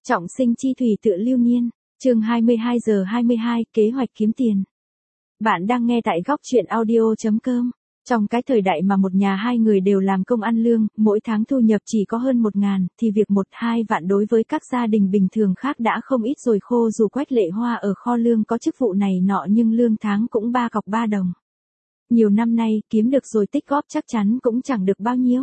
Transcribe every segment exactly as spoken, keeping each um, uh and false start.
Trọng sinh chi thủy tựa lưu niên, chương hai mươi hai giờ hai mươi hai, kế hoạch kiếm tiền. Bạn đang nghe tại góc chuyện audio chấm com. Trong cái thời đại mà một nhà hai người đều làm công ăn lương, mỗi tháng thu nhập chỉ có hơn một ngàn, thì việc một hai vạn đối với các gia đình bình thường khác đã không ít rồi. Khô dù Quách Lệ Hoa ở kho lương có chức vụ này nọ nhưng lương tháng cũng ba cọc ba đồng. Nhiều năm nay, kiếm được rồi tích góp chắc chắn cũng chẳng được bao nhiêu.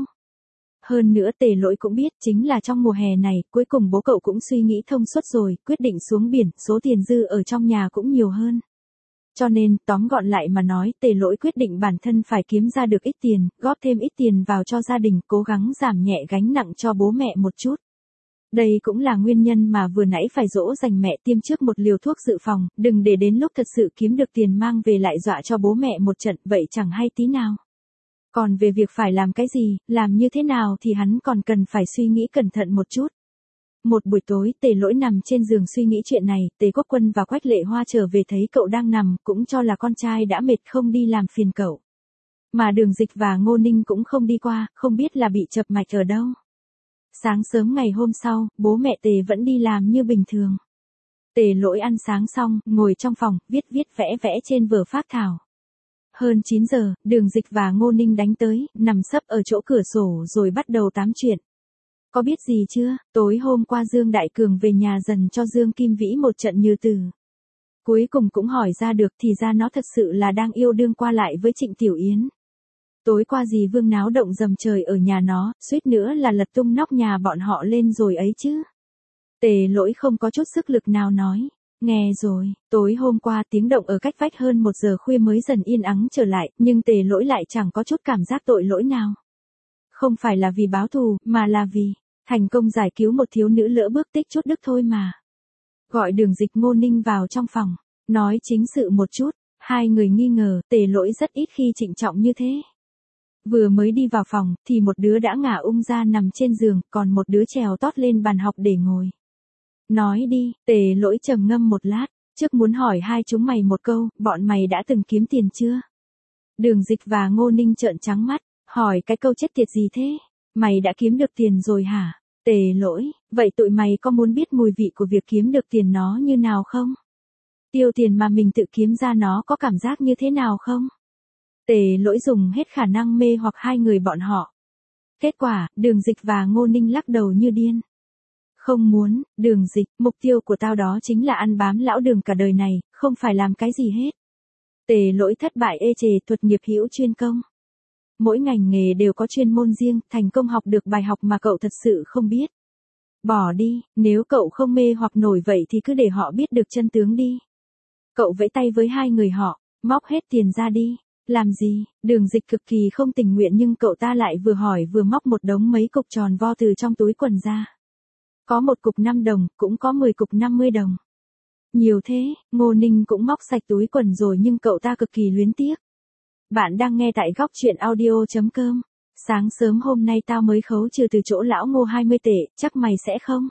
Hơn nữa Tề Lỗi cũng biết chính là trong mùa hè này, cuối cùng bố cậu cũng suy nghĩ thông suốt rồi, quyết định xuống biển, số tiền dư ở trong nhà cũng nhiều hơn. Cho nên, tóm gọn lại mà nói, Tề Lỗi quyết định bản thân phải kiếm ra được ít tiền, góp thêm ít tiền vào cho gia đình, cố gắng giảm nhẹ gánh nặng cho bố mẹ một chút. Đây cũng là nguyên nhân mà vừa nãy phải dỗ dành mẹ tiêm trước một liều thuốc dự phòng, đừng để đến lúc thật sự kiếm được tiền mang về lại dọa cho bố mẹ một trận, vậy chẳng hay tí nào. Còn về việc phải làm cái gì, làm như thế nào thì hắn còn cần phải suy nghĩ cẩn thận một chút. Một buổi tối, Tề Lỗi nằm trên giường suy nghĩ chuyện này, Tề Quốc Quân và Quách Lệ Hoa trở về thấy cậu đang nằm, cũng cho là con trai đã mệt không đi làm phiền cậu. Mà Đường Dịch và Ngô Ninh cũng không đi qua, không biết là bị chập mạch ở đâu. Sáng sớm ngày hôm sau, bố mẹ Tề vẫn đi làm như bình thường. Tề Lỗi ăn sáng xong, ngồi trong phòng, viết viết vẽ vẽ trên vở phác thảo. Hơn chín giờ, Đường Dịch và Ngô Ninh đánh tới, nằm sấp ở chỗ cửa sổ rồi bắt đầu tám chuyện. Có biết gì chưa, tối hôm qua Dương Đại Cường về nhà dần cho Dương Kim Vĩ một trận như từ. Cuối cùng cũng hỏi ra được thì ra nó thật sự là đang yêu đương qua lại với Trịnh Tiểu Yến. Tối qua dì Vương náo động dầm trời ở nhà nó, suýt nữa là lật tung nóc nhà bọn họ lên rồi ấy chứ. Tề Lỗi không có chút sức lực nào nói. Nghe rồi, tối hôm qua tiếng động ở cách vách hơn một giờ khuya mới dần yên ắng trở lại, nhưng Tề Lỗi lại chẳng có chút cảm giác tội lỗi nào. Không phải là vì báo thù, mà là vì thành công giải cứu một thiếu nữ lỡ bước tích chút đức thôi mà. Gọi Đường Dịch Ngô Ninh vào trong phòng, nói chính sự một chút, hai người nghi ngờ Tề Lỗi rất ít khi trịnh trọng như thế. Vừa mới đi vào phòng, thì một đứa đã ngả ung ra nằm trên giường, còn một đứa trèo tót lên bàn học để ngồi. Nói đi, Tề Lỗi trầm ngâm một lát, trước muốn hỏi hai chúng mày một câu, bọn mày đã từng kiếm tiền chưa? Đường Dịch và Ngô Ninh trợn trắng mắt, hỏi cái câu chết tiệt gì thế? Mày đã kiếm được tiền rồi hả? Tề Lỗi, vậy tụi mày có muốn biết mùi vị của việc kiếm được tiền nó như nào không? Tiêu tiền mà mình tự kiếm ra nó có cảm giác như thế nào không? Tề Lỗi dùng hết khả năng mê hoặc hai người bọn họ. Kết quả, Đường Dịch và Ngô Ninh lắc đầu như điên. Không muốn, Đường Dịch, mục tiêu của tao đó chính là ăn bám lão Đường cả đời này, không phải làm cái gì hết. Tề Lỗi thất bại ê chề, thuật nghiệp hữu chuyên công. Mỗi ngành nghề đều có chuyên môn riêng, thành công học được bài học mà cậu thật sự không biết. Bỏ đi, nếu cậu không mê hoặc nổi vậy thì cứ để họ biết được chân tướng đi. Cậu vẫy tay với hai người họ, móc hết tiền ra đi. Làm gì? Đường Dịch cực kỳ không tình nguyện nhưng cậu ta lại vừa hỏi vừa móc một đống mấy cục tròn vo từ trong túi quần ra. Có một cục năm đồng, cũng có mười cục năm mươi đồng. Nhiều thế, Ngô Ninh cũng móc sạch túi quần rồi nhưng cậu ta cực kỳ luyến tiếc. Bạn đang nghe tại góc chuyện audio chấm com. Sáng sớm hôm nay tao mới khấu trừ từ chỗ lão Ngô hai mươi tệ, chắc mày sẽ không?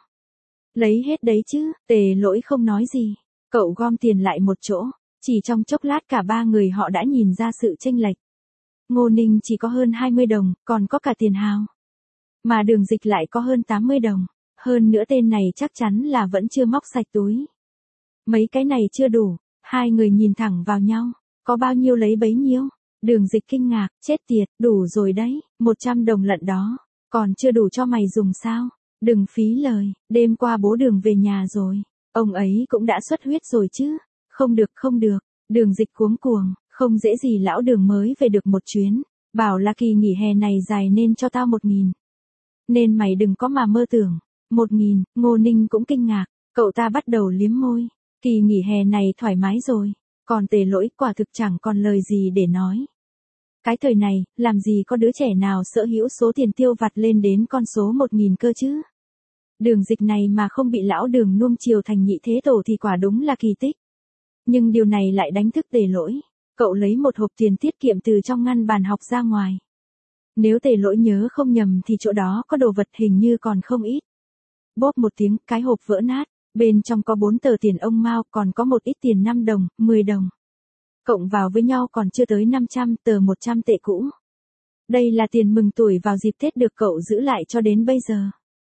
Lấy hết đấy chứ, Tề Lỗi không nói gì. Cậu gom tiền lại một chỗ, chỉ trong chốc lát cả ba người họ đã nhìn ra sự chênh lệch. Ngô Ninh chỉ có hơn hai mươi đồng, còn có cả tiền hào. Mà Đường Dịch lại có hơn tám mươi đồng. Hơn nữa tên này chắc chắn là vẫn chưa móc sạch túi. Mấy cái này chưa đủ, hai người nhìn thẳng vào nhau, có bao nhiêu lấy bấy nhiêu. Đường Dịch kinh ngạc, chết tiệt, đủ rồi đấy, một trăm đồng lận đó, còn chưa đủ cho mày dùng sao? Đừng phí lời, đêm qua bố Đường về nhà rồi, ông ấy cũng đã xuất huyết rồi chứ. Không được không được, Đường Dịch cuống cuồng, không dễ gì lão Đường mới về được một chuyến, bảo là kỳ nghỉ hè này dài nên cho tao một nghìn. Nên mày đừng có mà mơ tưởng. Một nghìn, Ngô Ninh cũng kinh ngạc, cậu ta bắt đầu liếm môi, kỳ nghỉ hè này thoải mái rồi, còn Tề Lỗi quả thực chẳng còn lời gì để nói. Cái thời này, làm gì có đứa trẻ nào sở hữu số tiền tiêu vặt lên đến con số một nghìn cơ chứ. Đường Dịch này mà không bị lão Đường nuông chiều thành nhị thế tổ thì quả đúng là kỳ tích. Nhưng điều này lại đánh thức Tề Lỗi, cậu lấy một hộp tiền tiết kiệm từ trong ngăn bàn học ra ngoài. Nếu Tề Lỗi nhớ không nhầm thì chỗ đó có đồ vật hình như còn không ít. Bốp một tiếng, cái hộp vỡ nát, bên trong có bốn tờ tiền ông Mao, còn có một ít tiền năm đồng, mười đồng. Cộng vào với nhau còn chưa tới năm trăm tờ một trăm tệ cũ. Đây là tiền mừng tuổi vào dịp Tết được cậu giữ lại cho đến bây giờ.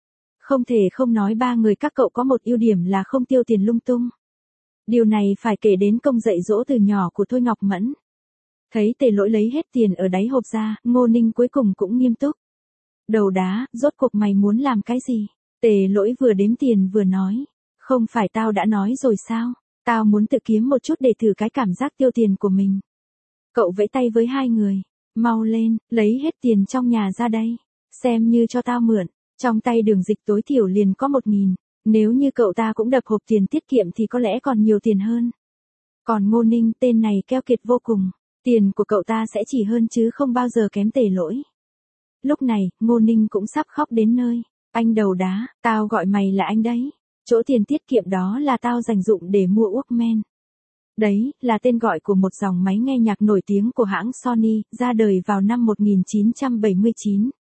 Không thể không nói ba người các cậu có một ưu điểm là không tiêu tiền lung tung. Điều này phải kể đến công dạy dỗ từ nhỏ của Thôi Ngọc Mẫn. Thấy Tề Lỗi lấy hết tiền ở đáy hộp ra, Ngô Ninh cuối cùng cũng nghiêm túc. Đầu đá, rốt cuộc mày muốn làm cái gì? Tề Lỗi vừa đếm tiền vừa nói. Không phải tao đã nói rồi sao? Tao muốn tự kiếm một chút để thử cái cảm giác tiêu tiền của mình. Cậu vẫy tay với hai người. Mau lên, lấy hết tiền trong nhà ra đây. Xem như cho tao mượn. Trong tay Đường Dịch tối thiểu liền có một nghìn. Nếu như cậu ta cũng đập hộp tiền tiết kiệm thì có lẽ còn nhiều tiền hơn. Còn Ngô Ninh tên này keo kiệt vô cùng. Tiền của cậu ta sẽ chỉ hơn chứ không bao giờ kém Tề Lỗi. Lúc này, Ngô Ninh cũng sắp khóc đến nơi. Anh đầu đá, tao gọi mày là anh đấy. Chỗ tiền tiết kiệm đó là tao dành dụng để mua Walkman. Đấy, là tên gọi của một dòng máy nghe nhạc nổi tiếng của hãng Sony, ra đời vào năm một nghìn chín trăm bảy mươi chín.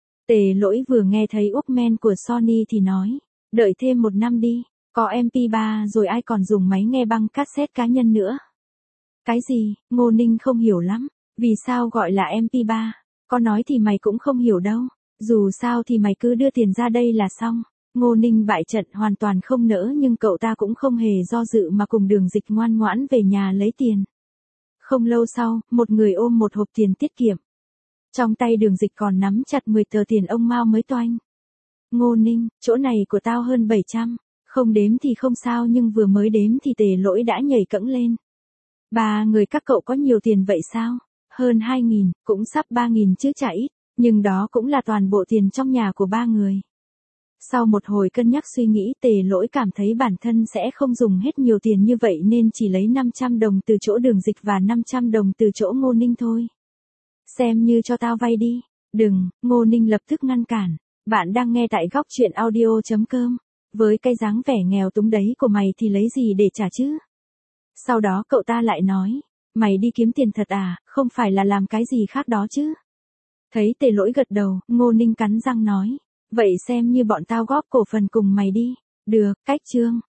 Tề Lỗi vừa nghe thấy Walkman của Sony thì nói, đợi thêm một năm đi, có em pê ba rồi ai còn dùng máy nghe băng cassette cá nhân nữa. Cái gì, Ngô Ninh không hiểu lắm, vì sao gọi là em pê ba, có nói thì mày cũng không hiểu đâu, dù sao thì mày cứ đưa tiền ra đây là xong. Ngô Ninh bại trận hoàn toàn không nỡ nhưng cậu ta cũng không hề do dự mà cùng Đường Dịch ngoan ngoãn về nhà lấy tiền. Không lâu sau, một người ôm một hộp tiền tiết kiệm. Trong tay Đường Dịch còn nắm chặt mười tờ tiền ông Mao mới toanh. Ngô Ninh, chỗ này của tao hơn bảy trăm, không đếm thì không sao nhưng vừa mới đếm thì Tề Lỗi đã nhảy cẫng lên. Ba người các cậu có nhiều tiền vậy sao? Hơn hai nghìn, cũng sắp ba nghìn chứ chả ít, nhưng đó cũng là toàn bộ tiền trong nhà của ba người. Sau một hồi cân nhắc suy nghĩ Tề Lỗi cảm thấy bản thân sẽ không dùng hết nhiều tiền như vậy nên chỉ lấy năm trăm đồng từ chỗ Đường Dịch và năm trăm đồng từ chỗ Ngô Ninh thôi. Xem như cho tao vay đi. Đừng, Ngô Ninh lập tức ngăn cản. Bạn đang nghe tại góc truyện audio chấm com. Với cái dáng vẻ nghèo túng đấy của mày thì lấy gì để trả chứ? Sau đó cậu ta lại nói, mày đi kiếm tiền thật à, không phải là làm cái gì khác đó chứ? Thấy Tề Lỗi gật đầu, Ngô Ninh cắn răng nói, vậy xem như bọn tao góp cổ phần cùng mày đi. Được, cách chương.